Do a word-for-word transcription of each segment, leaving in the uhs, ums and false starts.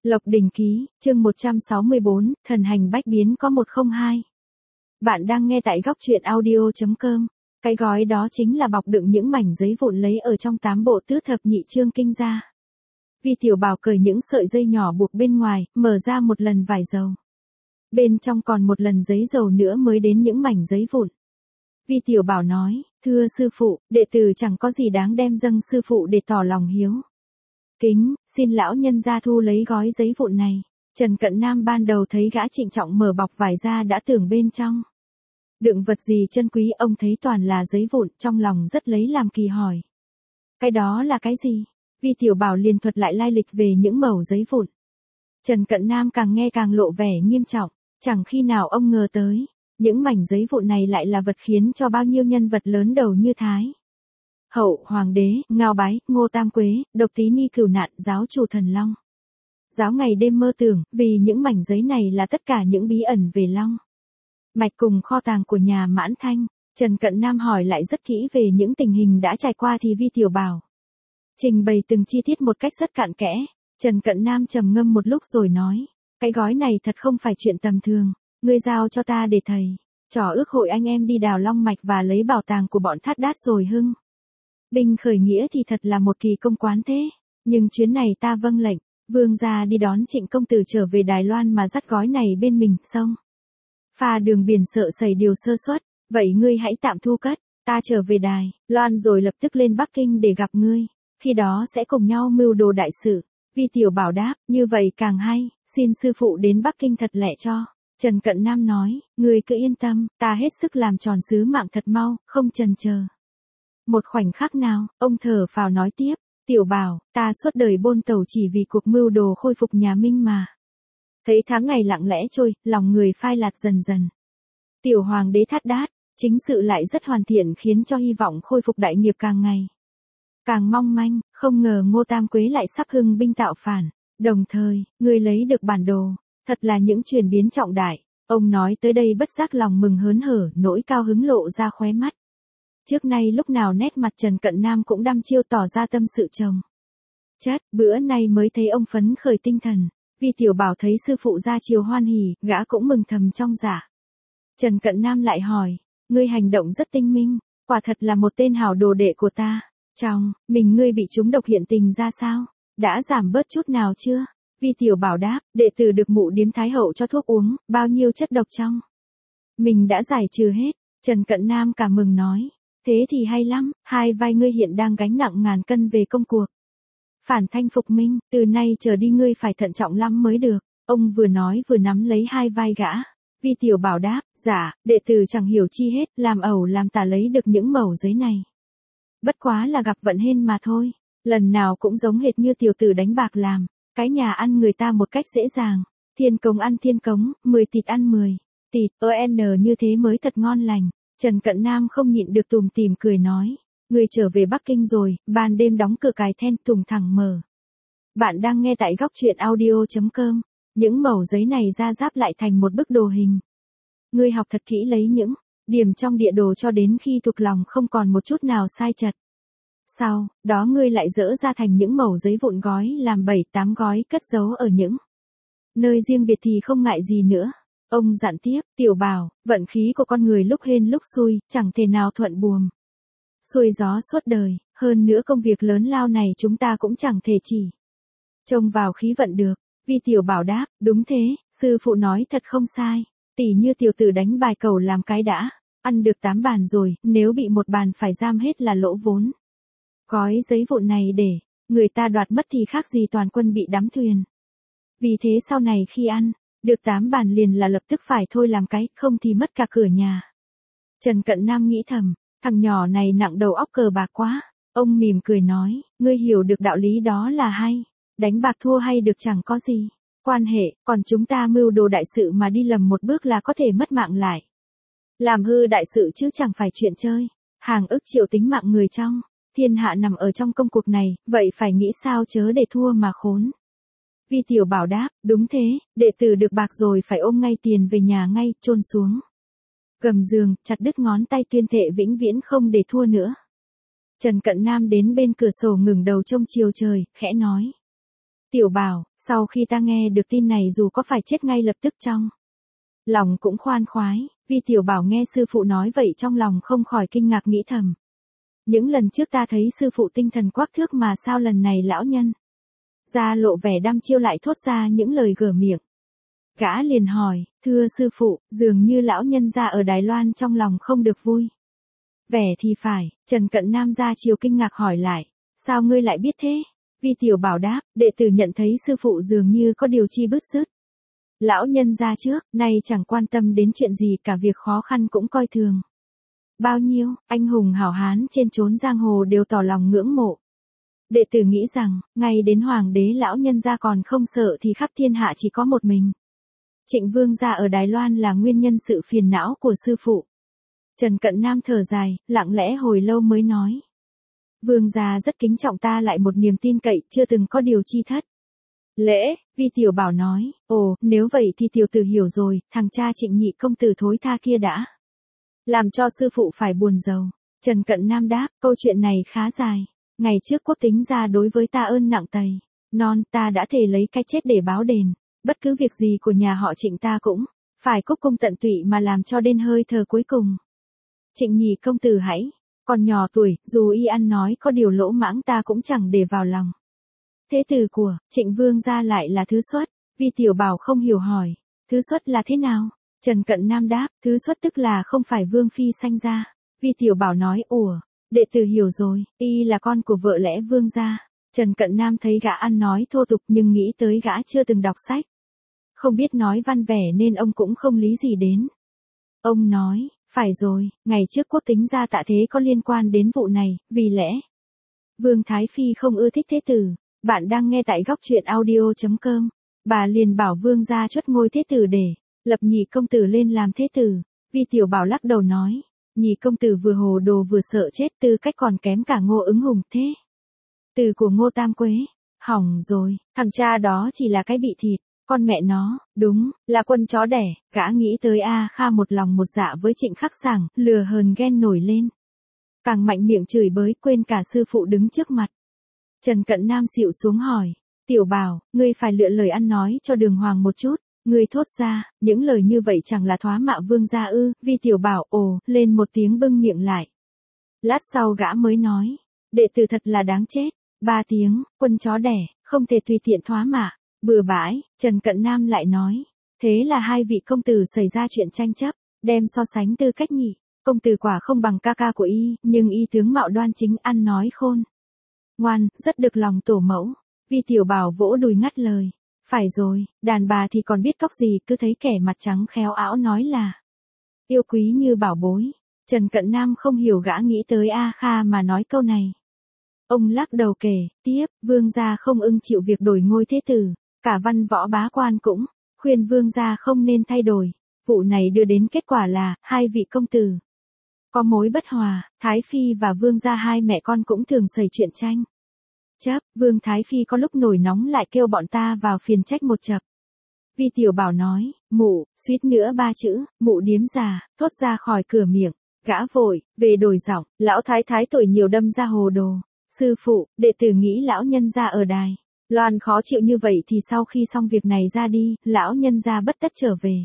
Lộc Đình Ký, chương một trăm sáu mươi bốn, Thần hành bách biến có một không hai. Bạn đang nghe tại góc truyện audio.com. Cái gói đó chính là bọc đựng những mảnh giấy vụn lấy ở trong tám bộ tứ thập nhị chương kinh ra. Vi Tiểu Bảo cởi những sợi dây nhỏ buộc bên ngoài, mở ra một lần vải dầu. Bên trong còn một lần giấy dầu nữa mới đến những mảnh giấy vụn. Vi Tiểu Bảo nói, thưa sư phụ, đệ tử chẳng có gì đáng đem dâng sư phụ để tỏ lòng hiếu. Kính, xin lão nhân gia thu lấy gói giấy vụn này. Trần Cận Nam ban đầu thấy gã trịnh trọng mở bọc vải ra đã tưởng bên trong đựng vật gì chân quý, ông thấy toàn là giấy vụn, trong lòng rất lấy làm kỳ hỏi. Cái đó là cái gì? Vi Tiểu Bảo liền thuật lại lai lịch về những mẩu giấy vụn. Trần Cận Nam càng nghe càng lộ vẻ nghiêm trọng, chẳng khi nào ông ngờ tới, những mảnh giấy vụn này lại là vật khiến cho bao nhiêu nhân vật lớn đầu như Thái Hậu, Hoàng đế, Ngao Bái, Ngô Tam Quế, Độc Tí Ni Cửu Nạn, giáo chủ Thần Long. Giáo ngày đêm mơ tưởng, vì những mảnh giấy này là tất cả những bí ẩn về Long mạch cùng kho tàng của nhà Mãn Thanh. Trần Cận Nam hỏi lại rất kỹ về những tình hình đã trải qua thì Vi Tiểu Bảo trình bày từng chi tiết một cách rất cặn kẽ. Trần Cận Nam trầm ngâm một lúc rồi nói, cái gói này thật không phải chuyện tầm thường, ngươi giao cho ta để thầy trò ước hội anh em đi đào long mạch và lấy bảo tàng của bọn Thát Đát rồi hưng binh khởi nghĩa thì thật là một kỳ công quán thế, nhưng chuyến này ta vâng lệnh, vương gia đi đón Trịnh công tử trở về Đài Loan mà dắt gói này bên mình, xong pha đường biển sợ xảy điều sơ suất, vậy ngươi hãy tạm thu cất, ta trở về Đài Loan rồi lập tức lên Bắc Kinh để gặp ngươi, khi đó sẽ cùng nhau mưu đồ đại sự. Vi Tiểu Bảo đáp, như vậy càng hay, xin sư phụ đến Bắc Kinh thật lẹ cho. Trần Cận Nam nói, ngươi cứ yên tâm, ta hết sức làm tròn sứ mạng thật mau, không chần chờ một khoảnh khắc nào. Ông thở phào nói tiếp, Tiểu Bảo, ta suốt đời bôn tẩu chỉ vì cuộc mưu đồ khôi phục nhà Minh mà. Thấy tháng ngày lặng lẽ trôi, lòng người phai lạt dần dần. Tiểu Hoàng đế Thát Đát, chính sự lại rất hoàn thiện khiến cho hy vọng khôi phục đại nghiệp càng ngày càng mong manh, không ngờ Ngô Tam Quế lại sắp hưng binh tạo phản. Đồng thời, người lấy được bản đồ, thật là những chuyển biến trọng đại. Ông nói tới đây bất giác lòng mừng hớn hở, nỗi cao hứng lộ ra khóe mắt. Trước nay lúc nào nét mặt Trần Cận Nam cũng đăm chiêu tỏ ra tâm sự chồng chất, bữa nay mới thấy ông phấn khởi tinh thần. Vi Tiểu Bảo thấy sư phụ ra chiều hoan hỉ, gã cũng mừng thầm trong dạ. Trần Cận Nam lại hỏi, ngươi hành động rất tinh minh, quả thật là một tên hảo đồ đệ của ta. Trong mình ngươi bị trúng độc hiện tình ra sao? Đã giảm bớt chút nào chưa? Vi Tiểu Bảo đáp, đệ tử được mụ điếm Thái Hậu cho thuốc uống, bao nhiêu chất độc trong mình đã giải trừ hết. Trần Cận Nam cảm mừng nói, thế thì hay lắm, hai vai ngươi hiện đang gánh nặng ngàn cân về công cuộc phản thanh phục minh, từ nay trở đi ngươi phải thận trọng lắm mới được. Ông vừa nói vừa nắm lấy hai vai gã. Vi Tiểu Bảo đáp, dạ, đệ tử chẳng hiểu chi hết, làm ẩu làm tà lấy được những mẩu giấy này. Bất quá là gặp vận hên mà thôi, lần nào cũng giống hệt như tiểu tử đánh bạc làm, cái nhà ăn người ta một cách dễ dàng, thiên cống ăn thiên cống, mười tịt ăn mười tịt, ơ n như thế mới thật ngon lành. Trần Cận Nam không nhịn được tủm tỉm cười nói, người trở về Bắc Kinh rồi, ban đêm đóng cửa cài then tùng thẳng mở. Bạn đang nghe tại góc truyện audio.com, những mẩu giấy này ra giáp lại thành một bức đồ hình. Ngươi học thật kỹ lấy những điểm trong địa đồ cho đến khi thuộc lòng không còn một chút nào sai chật. Sau đó ngươi lại dỡ ra thành những mẩu giấy vụn gói làm bảy tám gói cất giấu ở những nơi riêng biệt thì không ngại gì nữa. Ông dặn tiếp, Tiểu Bảo, vận khí của con người lúc hên lúc xui, chẳng thể nào thuận buồm xuôi gió suốt đời, hơn nữa công việc lớn lao này chúng ta cũng chẳng thể chỉ trông vào khí vận được. Vi Tiểu Bảo đáp, đúng thế, sư phụ nói thật không sai, tỷ như tiểu tử đánh bài cầu làm cái đã ăn được tám bàn rồi, nếu bị một bàn phải giam hết là lỗ vốn. Gói giấy vụn này để người ta đoạt mất thì khác gì toàn quân bị đắm thuyền. Vì thế sau này khi ăn được tám bàn liền là lập tức phải thôi làm cái, không thì mất cả cửa nhà. Trần Cận Nam nghĩ thầm, thằng nhỏ này nặng đầu óc cờ bạc quá. Ông mỉm cười nói, ngươi hiểu được đạo lý đó là hay. Đánh bạc thua hay được chẳng có gì quan hệ, còn chúng ta mưu đồ đại sự mà đi lầm một bước là có thể mất mạng lại. Làm hư đại sự chứ chẳng phải chuyện chơi. Hàng ức triệu tính mạng người trong thiên hạ nằm ở trong công cuộc này, vậy phải nghĩ sao chớ để thua mà khốn. Vi Tiểu Bảo đáp, đúng thế, đệ tử được bạc rồi phải ôm ngay tiền về nhà ngay, chôn xuống gầm giường, chặt đứt ngón tay tuyên thệ vĩnh viễn không để thua nữa. Trần Cận Nam đến bên cửa sổ ngẩng đầu trông chiều trời, khẽ nói, Tiểu Bảo, sau khi ta nghe được tin này dù có phải chết ngay lập tức trong lòng cũng khoan khoái, Vi Tiểu Bảo nghe sư phụ nói vậy trong lòng không khỏi kinh ngạc nghĩ thầm. Những lần trước ta thấy sư phụ tinh thần quắc thước mà sao lần này lão nhân ra lộ vẻ đăm chiêu lại thốt ra những lời gở miệng. Gã liền hỏi, thưa sư phụ, dường như lão nhân ra ở Đài Loan trong lòng không được vui. Vẻ thì phải, Trần Cận Nam ra chiều kinh ngạc hỏi lại, sao ngươi lại biết thế? Vi Tiểu Bảo đáp, đệ tử nhận thấy sư phụ dường như có điều chi bứt rứt. Lão nhân ra trước, nay chẳng quan tâm đến chuyện gì cả việc khó khăn cũng coi thường. Bao nhiêu, anh hùng hảo hán trên chốn giang hồ đều tỏ lòng ngưỡng mộ. Đệ tử nghĩ rằng, ngay đến hoàng đế lão nhân gia còn không sợ thì khắp thiên hạ chỉ có một mình. Trịnh Vương gia ở Đài Loan là nguyên nhân sự phiền não của sư phụ. Trần Cận Nam thở dài, lặng lẽ hồi lâu mới nói. Vương gia rất kính trọng ta lại một niềm tin cậy, chưa từng có điều chi thất. Lễ, Vi Tiểu Bảo nói, ồ, nếu vậy thì tiểu tử hiểu rồi, thằng cha Trịnh nhị công tử thối tha kia đã làm cho sư phụ phải buồn rầu. Trần Cận Nam đáp, câu chuyện này khá dài. Ngày trước quốc tính ra đối với ta ơn nặng tày, non ta đã thề lấy cái chết để báo đền, bất cứ việc gì của nhà họ Trịnh ta cũng phải cúc cung tận tụy mà làm cho đến hơi thở cuối cùng. Trịnh nhị công tử hãy còn nhỏ tuổi, dù y ăn nói có điều lỗ mãng ta cũng chẳng để vào lòng. Thế tử của Trịnh Vương gia lại là thứ xuất, Vi Tiểu Bảo không hiểu hỏi, thứ xuất là thế nào? Trần Cận Nam đáp, thứ xuất tức là không phải Vương phi sanh ra. Vi Tiểu Bảo nói, ủa, đệ tử hiểu rồi, y là con của vợ lẽ Vương gia. Trần Cận Nam thấy gã ăn nói thô tục nhưng nghĩ tới gã chưa từng đọc sách, không biết nói văn vẻ nên ông cũng không lý gì đến. Ông nói, phải rồi, ngày trước quốc tính gia tạ thế có liên quan đến vụ này, vì lẽ Vương Thái Phi không ưa thích thế tử. Bạn đang nghe tại góc truyện audio chấm com. Bà liền bảo Vương gia chuất ngôi thế tử để lập nhị công tử lên làm thế tử. Vi Tiểu Bảo lắc đầu nói, nhị công tử vừa hồ đồ vừa sợ chết, tư cách còn kém cả Ngô Ứng Hùng thế. Từ của Ngô Tam Quế, hỏng rồi, thằng cha đó chỉ là cái bị thịt, con mẹ nó, đúng, là quân chó đẻ. Gã nghĩ tới A Kha một lòng một dạ với Trịnh Khắc Sảng, lừa hờn ghen nổi lên. Càng mạnh miệng chửi bới quên cả sư phụ đứng trước mặt. Trần Cận Nam xịu xuống hỏi, Tiểu Bảo, ngươi phải lựa lời ăn nói cho đường hoàng một chút. Ngươi thốt ra, những lời như vậy chẳng là thoá mạ Vương gia ư? Vi Tiểu Bảo ồ, lên một tiếng bưng miệng lại. Lát sau gã mới nói, đệ tử thật là đáng chết. Ba tiếng, quân chó đẻ, không thể tùy tiện thoá mạ, bừa bãi. Trần Cận Nam lại nói, thế là hai vị công tử xảy ra chuyện tranh chấp, đem so sánh tư cách nhỉ. Công tử quả không bằng ca ca của y, nhưng y tướng mạo đoan chính, ăn nói khôn ngoan, rất được lòng tổ mẫu. Vi Tiểu Bảo vỗ đùi ngắt lời. Phải rồi, đàn bà thì còn biết cóc gì, cứ thấy kẻ mặt trắng khéo áo nói là yêu quý như bảo bối. Trần Cận Nam không hiểu gã nghĩ tới A Kha mà nói câu này. Ông lắc đầu kể, tiếp, Vương gia không ưng chịu việc đổi ngôi thế tử, cả văn võ bá quan cũng khuyên Vương gia không nên thay đổi. Vụ này đưa đến kết quả là, hai vị công tử có mối bất hòa, Thái Phi và Vương gia hai mẹ con cũng thường xảy chuyện tranh chấp. Vương Thái Phi có lúc nổi nóng lại kêu bọn ta vào phiền trách một chập. Vi Tiểu Bảo nói, mụ, suýt nữa ba chữ, mụ điếm già, thốt ra khỏi cửa miệng. Gã vội, về đổi giọng, lão thái thái tuổi nhiều đâm ra hồ đồ. Sư phụ, đệ tử nghĩ lão nhân gia ở Đài Loan khó chịu như vậy thì sau khi xong việc này ra đi, lão nhân gia bất tất trở về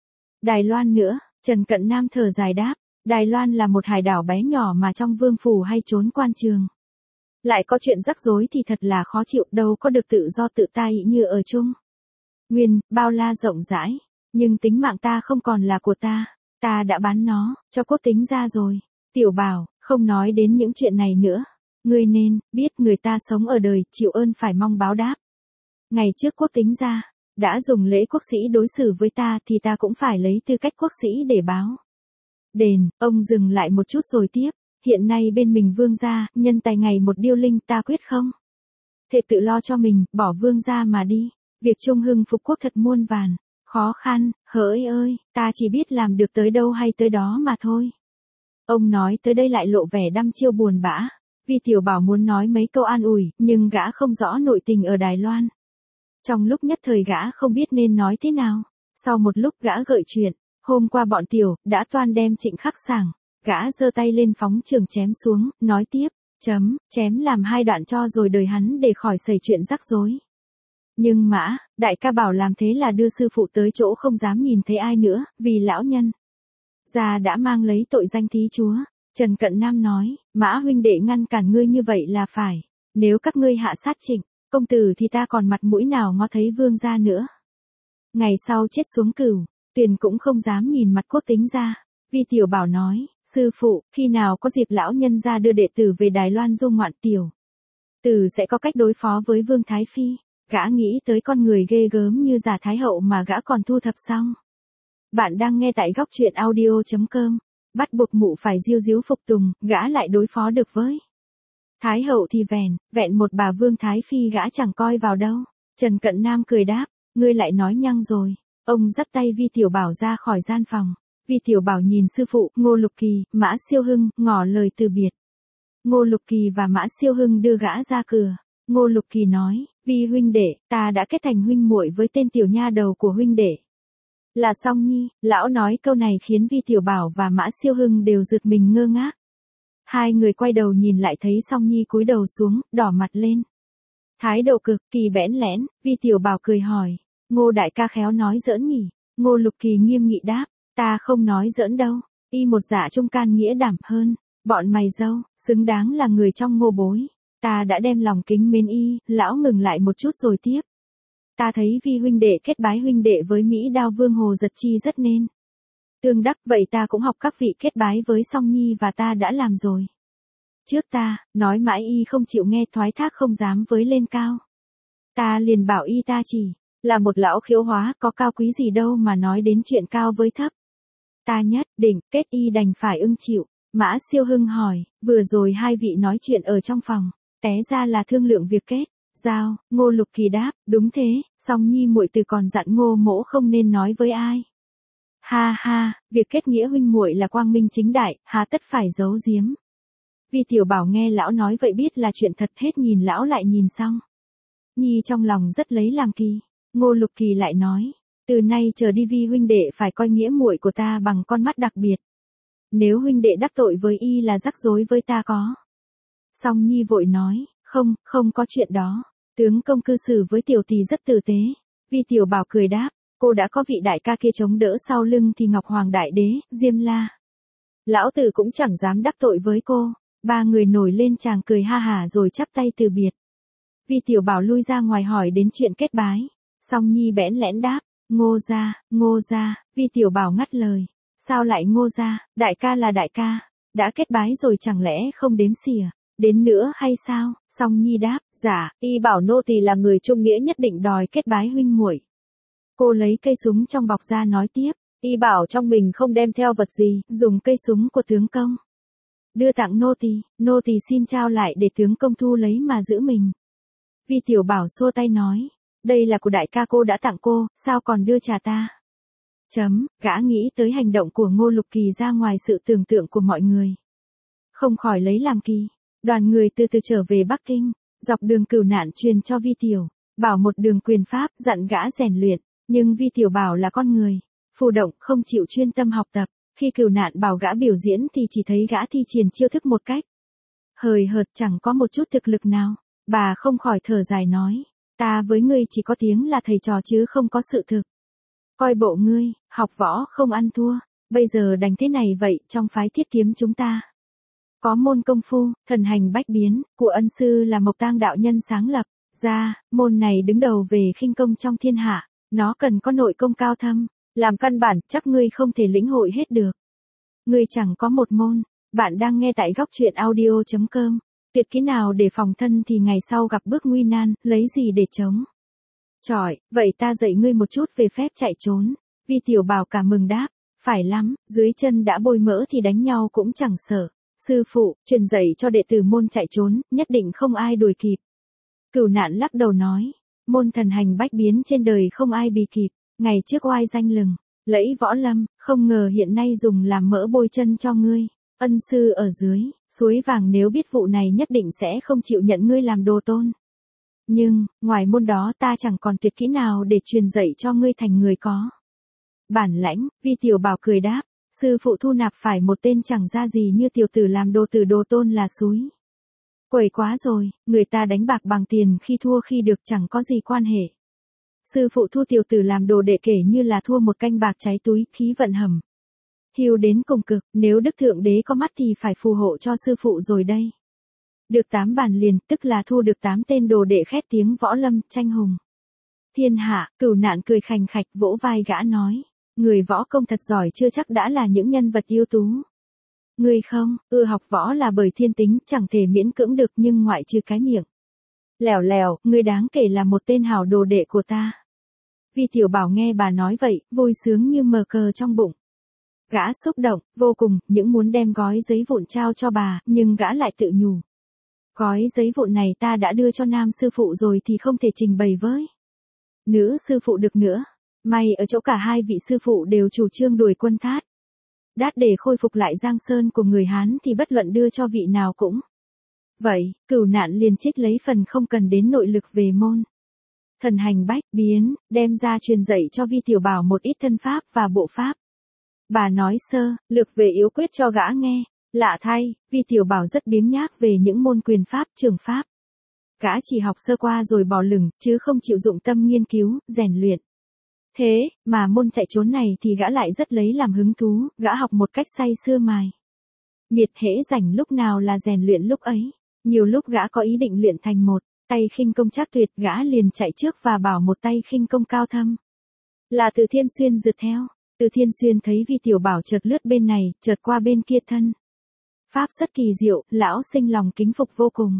Đài Loan nữa. Trần Cận Nam thở dài đáp, Đài Loan là một hải đảo bé nhỏ mà trong vương phủ hay trốn quan trường lại có chuyện rắc rối thì thật là khó chịu, đâu có được tự do tự tại như ở chung Nguyên, bao la rộng rãi. Nhưng tính mạng ta không còn là của ta, ta đã bán nó cho quốc tính gia rồi. Tiểu Bảo, không nói đến những chuyện này nữa. Ngươi nên biết người ta sống ở đời, chịu ơn phải mong báo đáp. Ngày trước quốc tính gia đã dùng lễ quốc sĩ đối xử với ta thì ta cũng phải lấy tư cách quốc sĩ để báo đền. Ông dừng lại một chút rồi tiếp. Hiện nay bên mình Vương gia, nhân tài ngày một điêu linh, ta quyết không thể tự lo cho mình, bỏ Vương gia mà đi. Việc trung hưng phục quốc thật muôn vàn khó khăn, hỡi ơi, ta chỉ biết làm được tới đâu hay tới đó mà thôi. Ông nói tới đây lại lộ vẻ đăm chiêu buồn bã. Vi Tiểu Bảo muốn nói mấy câu an ủi, nhưng gã không rõ nội tình ở Đài Loan. Trong lúc nhất thời gã không biết nên nói thế nào. Sau một lúc gã gợi chuyện, hôm qua bọn Tiểu đã toan đem Trịnh Khắc Sảng. Gã giơ tay lên phóng trường chém xuống, nói tiếp, chấm, chém làm hai đoạn cho rồi đời hắn để khỏi xảy chuyện rắc rối. Nhưng Mã, đại ca bảo làm thế là đưa sư phụ tới chỗ không dám nhìn thấy ai nữa, vì lão nhân già đã mang lấy tội danh thí chúa. Trần Cận Nam nói, Mã huynh đệ ngăn cản ngươi như vậy là phải. Nếu các ngươi hạ sát Trịnh công tử thì ta còn mặt mũi nào ngó thấy vương gia nữa. Ngày sau chết xuống Cửu Tuyền cũng không dám nhìn mặt Quốc Tính ra. Vi Tiểu Bảo nói, sư phụ, khi nào có dịp lão nhân ra đưa đệ tử về Đài Loan du ngoạn Tiểu Tử sẽ có cách đối phó với Vương Thái Phi. Gã nghĩ tới con người ghê gớm như Giả Thái Hậu mà gã còn thu thập xong. Bạn đang nghe tại góc truyện audio.com. Bắt buộc mụ phải diêu díu phục tùng, gã lại đối phó được với Thái Hậu thì vẹn, vẹn một bà Vương Thái Phi gã chẳng coi vào đâu. Trần Cận Nam cười đáp, ngươi lại nói nhăng rồi. Ông dắt tay Vi Tiểu Bảo ra khỏi gian phòng. Vi Tiểu Bảo nhìn sư phụ, Ngô Lục Kỳ, Mã Siêu Hưng, ngỏ lời từ biệt. Ngô Lục Kỳ và Mã Siêu Hưng đưa gã ra cửa. Ngô Lục Kỳ nói, Vi huynh đệ, ta đã kết thành huynh muội với tên tiểu nha đầu của huynh đệ là Song Nhi. Lão nói câu này khiến Vi Tiểu Bảo và Mã Siêu Hưng đều giật mình ngơ ngác. Hai người quay đầu nhìn lại thấy Song Nhi cúi đầu xuống, đỏ mặt lên. Thái độ cực kỳ bẽn lẽn. Vi Tiểu Bảo cười hỏi, Ngô đại ca khéo nói giỡn nhỉ? Ngô Lục Kỳ nghiêm nghị đáp, ta không nói giỡn đâu. Y một dạ trung can nghĩa đảm hơn. Bọn mày dâu, xứng đáng là người trong Ngô bối. Ta đã đem lòng kính mến y. Lão ngừng lại một chút rồi tiếp. Ta thấy Vi huynh đệ kết bái huynh đệ với Mỹ Đao Vương Hồ Giật Chi rất nên tương đắc, vậy ta cũng học các vị kết bái với Song Nhi và ta đã làm rồi. Trước ta, nói mãi y không chịu nghe, thoái thác không dám với lên cao. Ta liền bảo y ta chỉ là một lão khiếu hóa, có cao quý gì đâu mà nói đến chuyện cao với thấp. Ta nhất định kết, y đành phải ưng chịu. Mã Siêu Hưng hỏi, vừa rồi hai vị nói chuyện ở trong phòng, té ra là thương lượng việc kết giao. Ngô Lục Kỳ đáp, đúng thế, Song Nhi muội từ còn dặn Ngô mỗ không nên nói với ai. Ha ha, việc kết nghĩa huynh muội là quang minh chính đại, hà tất phải giấu giếm. Vi Tiểu Bảo nghe lão nói vậy biết là chuyện thật, hết nhìn lão lại nhìn Song Nhi trong lòng rất lấy làm kỳ. Ngô Lục Kỳ lại nói, từ nay trở đi Vi huynh đệ phải coi nghĩa muội của ta bằng con mắt đặc biệt. Nếu huynh đệ đắc tội với y là rắc rối với ta có. Song Nhi vội nói, không, không có chuyện đó. Tướng công cư xử với tiểu tỷ rất tử tế. Vi Tiểu Bảo cười đáp, cô đã có vị đại ca kia chống đỡ sau lưng thì Ngọc Hoàng Đại Đế, Diêm La lão tử cũng chẳng dám đắc tội với cô. Ba người nổi lên chàng cười ha hả rồi chắp tay từ biệt. Vi Tiểu Bảo lui ra ngoài hỏi đến chuyện kết bái. Song Nhi bẽn lẽn đáp, Ngô gia, Ngô gia. Vi Tiểu Bảo ngắt lời, sao lại Ngô gia? Đại ca là đại ca, đã kết bái rồi chẳng lẽ không đếm xỉa đến nữa hay sao? Song Nhi đáp, dạ, y bảo nô tỳ là người trung nghĩa nhất định đòi kết bái huynh muội. Cô lấy cây súng trong bọc ra nói tiếp, y bảo trong mình không đem theo vật gì, dùng cây súng của tướng công đưa tặng nô tỳ, nô tỳ xin trao lại để tướng công thu lấy mà giữ mình. Vi Tiểu Bảo xua tay nói, đây là của đại ca cô đã tặng cô, sao còn đưa trả ta? Chấm, gã nghĩ tới hành động của Ngô Lục Kỳ ra ngoài sự tưởng tượng của mọi người. Không khỏi lấy làm kỳ. Đoàn người từ từ trở về Bắc Kinh, dọc đường Cửu Nạn truyền cho Vi Tiểu Bảo một đường quyền pháp, dặn gã rèn luyện, nhưng Vi Tiểu Bảo là con người phù động, không chịu chuyên tâm học tập. Khi Cửu Nạn bảo gã biểu diễn thì chỉ thấy gã thi triển chiêu thức một cách hời hợt, chẳng có một chút thực lực nào. Bà không khỏi thở dài nói, ta với ngươi chỉ có tiếng là thầy trò chứ không có sự thực. Coi bộ ngươi, học võ không ăn thua, bây giờ đành thế này vậy. Trong phái Thiết Kiếm chúng ta có môn công phu, thần hành bách biến, của ân sư là Mộc Tang đạo nhân sáng lập ra. Môn này đứng đầu về khinh công trong thiên hạ, nó cần có nội công cao thâm làm căn bản, chắc ngươi không thể lĩnh hội hết được. Ngươi chẳng có một môn. Bạn đang nghe tại góc truyện audio.com. Tuyệt kỹ nào để phòng thân thì ngày sau gặp bước nguy nan, lấy gì để chống chọi? Vậy ta dạy ngươi một chút về phép chạy trốn. Vi Tiểu Bảo cả mừng đáp, phải lắm, dưới chân đã bôi mỡ thì đánh nhau cũng chẳng sợ. Sư phụ, truyền dạy cho đệ tử môn chạy trốn, nhất định không ai đuổi kịp. Cửu Nạn lắc đầu nói, môn thần hành bách biến trên đời không ai bì kịp. Ngày trước oai danh lừng lẫy võ lâm, không ngờ hiện nay dùng làm mỡ bôi chân cho ngươi. Ân sư ở dưới suối vàng nếu biết vụ này nhất định sẽ không chịu nhận ngươi làm đồ tôn. Nhưng, ngoài môn đó ta chẳng còn tuyệt kỹ nào để truyền dạy cho ngươi thành người có bản lãnh. Vi Tiểu Bảo cười đáp, sư phụ thu nạp phải một tên chẳng ra gì như tiểu tử làm đồ tử đồ tôn là xúi quẩy quá rồi. Người ta đánh bạc bằng tiền, khi thua khi được chẳng có gì quan hệ. Sư phụ thu tiểu tử làm đồ đệ kể như là thua một canh bạc cháy túi, khí vận hầm. Hiu đến cùng cực, nếu Đức Thượng Đế có mắt thì phải phù hộ cho sư phụ rồi đây. Được tám bản liền, tức là thu được tám tên đồ đệ khét tiếng võ lâm, tranh hùng. Thiên hạ, Cửu Nạn cười khành khạch vỗ vai gã nói. Người võ công thật giỏi chưa chắc đã là những nhân vật ưu tú. Người không, ưa học võ là bởi thiên tính, chẳng thể miễn cưỡng được nhưng ngoại trừ cái miệng. Lèo lèo, người đáng kể là một tên hảo đồ đệ của ta. Vi Tiểu Bảo nghe bà nói vậy, vui sướng như mờ cờ trong bụng. Gã xúc động, vô cùng, những muốn đem gói giấy vụn trao cho bà, nhưng gã lại tự nhủ. Gói giấy vụn này ta đã đưa cho nam sư phụ rồi thì không thể trình bày với nữ sư phụ được nữa. May ở chỗ cả hai vị sư phụ đều chủ trương đuổi quân Thát Đát để khôi phục lại Giang Sơn của người Hán thì bất luận đưa cho vị nào cũng. Vậy, Cửu Nạn liền trích lấy phần không cần đến nội lực về môn thần hành bách biến, đem ra truyền dạy cho Vi Tiểu Bảo một ít thân pháp và bộ pháp. Bà nói sơ, lược về yếu quyết cho gã nghe. Lạ thay, Vi Tiểu Bảo rất biếng nhác về những môn quyền pháp, trường pháp. Gã chỉ học sơ qua rồi bỏ lửng, chứ không chịu dụng tâm nghiên cứu, rèn luyện. Thế, mà môn chạy trốn này thì gã lại rất lấy làm hứng thú, gã học một cách say sưa mài. Miệt hễ rảnh lúc nào là rèn luyện lúc ấy. Nhiều lúc gã có ý định luyện thành một tay khinh công chắc tuyệt, gã liền chạy trước và bảo một tay khinh công cao thâm. Là Từ Thiên Xuyên rượt theo. Từ Thiên Xuyên thấy Vi Tiểu Bảo chợt lướt bên này, chợt qua bên kia thân. Pháp rất kỳ diệu, lão sinh lòng kính phục vô cùng.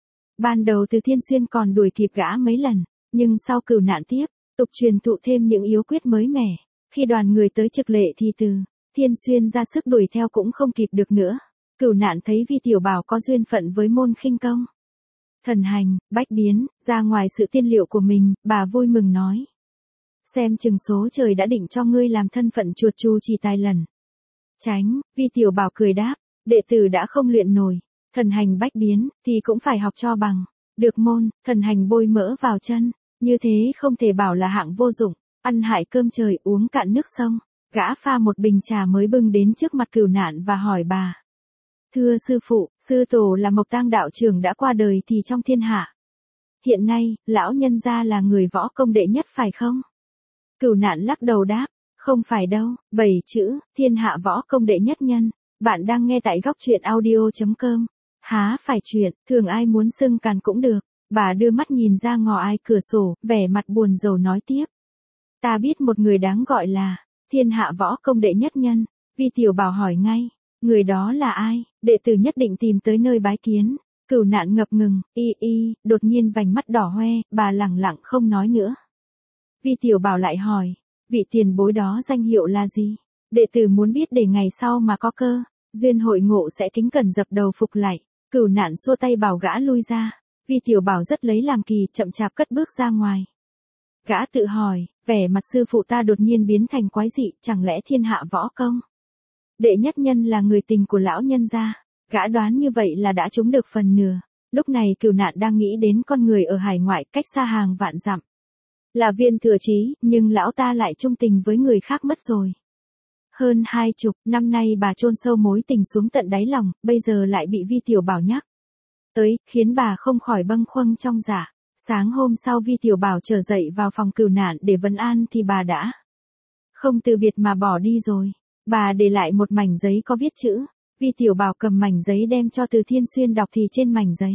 Ban đầu Từ Thiên Xuyên còn đuổi kịp gã mấy lần, nhưng sau Cửu Nạn tiếp tục truyền thụ thêm những yếu quyết mới mẻ. Khi đoàn người tới Trực Lệ thì Từ Thiên Xuyên ra sức đuổi theo cũng không kịp được nữa. Cửu Nạn thấy Vi Tiểu Bảo có duyên phận với môn khinh công, thần hành, bách biến, ra ngoài sự tiên liệu của mình, bà vui mừng nói. Xem chừng số trời đã định cho ngươi làm thân phận chuột chu chỉ tài lần. Tránh, Vi Tiểu Bảo cười đáp, đệ tử đã không luyện nổi, thần hành bách biến, thì cũng phải học cho bằng. Được môn, thần hành bôi mỡ vào chân, như thế không thể bảo là hạng vô dụng, ăn hại cơm trời uống cạn nước sông. Gã pha một bình trà mới bưng đến trước mặt Cửu Nạn và hỏi bà. Thưa sư phụ, sư tổ là Mộc Tang đạo trưởng đã qua đời thì trong thiên hạ. Hiện nay, lão nhân gia là người võ công đệ nhất phải không? Cửu Nạn lắc đầu đáp, không phải đâu, bảy chữ, thiên hạ võ công đệ nhất nhân. Bạn đang nghe tại góc truyện audio chấm com. Há phải chuyện, thường ai muốn xưng càn cũng được. Bà đưa mắt nhìn ra ngò ai cửa sổ, vẻ mặt buồn rầu nói tiếp. Ta biết một người đáng gọi là thiên hạ võ công đệ nhất nhân. Vi Tiểu Bảo hỏi ngay, người đó là ai? Đệ tử nhất định tìm tới nơi bái kiến. Cửu Nạn ngập ngừng, y y, đột nhiên vành mắt đỏ hoe, bà lẳng lặng không nói nữa. Vi Tiểu Bảo lại hỏi, vị tiền bối đó danh hiệu là gì? Đệ tử muốn biết để ngày sau mà có cơ duyên hội ngộ sẽ kính cẩn dập đầu phục lại. Cửu Nạn xua tay bảo gã lui ra. Vi Tiểu Bảo rất lấy làm kỳ, chậm chạp cất bước ra ngoài. Gã tự hỏi, vẻ mặt sư phụ ta đột nhiên biến thành quái dị, chẳng lẽ thiên hạ võ công đệ nhất nhân là người tình của lão nhân gia? Gã đoán như vậy là đã trúng được phần nửa. Lúc này Cửu Nạn đang nghĩ đến con người ở hải ngoại cách xa hàng vạn dặm. Là Viên Thừa Chí, nhưng lão ta lại trung tình với người khác mất rồi. Hơn hai chục năm nay bà chôn sâu mối tình xuống tận đáy lòng, bây giờ lại bị Vi Tiểu Bảo nhắc tới, khiến bà không khỏi bâng khuâng trong dạ. Sáng hôm sau Vi Tiểu Bảo trở dậy vào phòng Cửu Nạn để vấn an thì bà đã không từ biệt mà bỏ đi rồi. Bà để lại một mảnh giấy có viết chữ. Vi Tiểu Bảo cầm mảnh giấy đem cho Từ Thiên Xuyên đọc thì trên mảnh giấy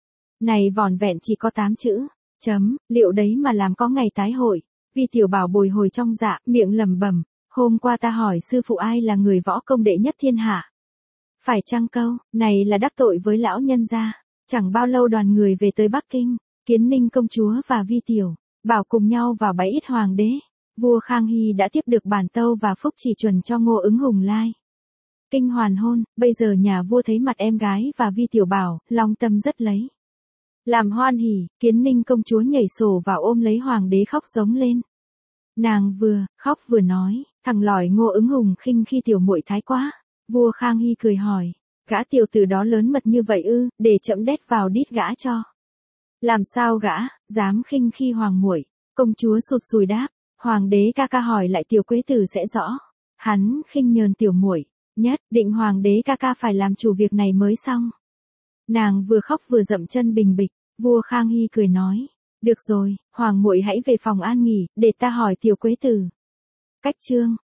này vỏn vẹn chỉ có tám chữ. Chấm, liệu đấy mà làm có ngày tái hội. Vi Tiểu Bảo bồi hồi trong dạ, miệng lẩm bẩm. Hôm qua ta hỏi sư phụ ai là người võ công đệ nhất thiên hạ. Phải chăng câu này là đắc tội với lão nhân gia. Chẳng bao lâu đoàn người về tới Bắc Kinh. Kiến Ninh công chúa và Vi Tiểu Bảo cùng nhau vào bái yết hoàng đế. Vua Khang Hy đã tiếp được bản tâu và phúc chỉ chuẩn cho Ngô Ứng Hùng lai kinh hoàn hôn. Bây giờ nhà vua thấy mặt em gái và Vi Tiểu Bảo, long tâm rất lấy làm hoan hỉ. Kiến Ninh công chúa nhảy sổ vào ôm lấy hoàng đế khóc giống lên. Nàng vừa khóc vừa nói, thằng lỏi Ngô Ứng Hùng khinh khi tiểu muội thái quá. Vua Khang Hy cười hỏi, gã tiểu tử đó lớn mật như vậy ư? Để chậm đét vào đít gã cho. Làm sao gã dám khinh khi hoàng muội? Công chúa sụt sùi đáp. Hoàng đế ca ca hỏi lại tiểu quế tử sẽ rõ. Hắn khinh nhờn tiểu muội, nhất định hoàng đế ca ca phải làm chủ việc này mới xong. Nàng vừa khóc vừa dậm chân bình bịch. Vua Khang Hy cười nói, Được rồi, Hoàng muội hãy về phòng an nghỉ, để ta hỏi tiểu Quế Tử. Cách chương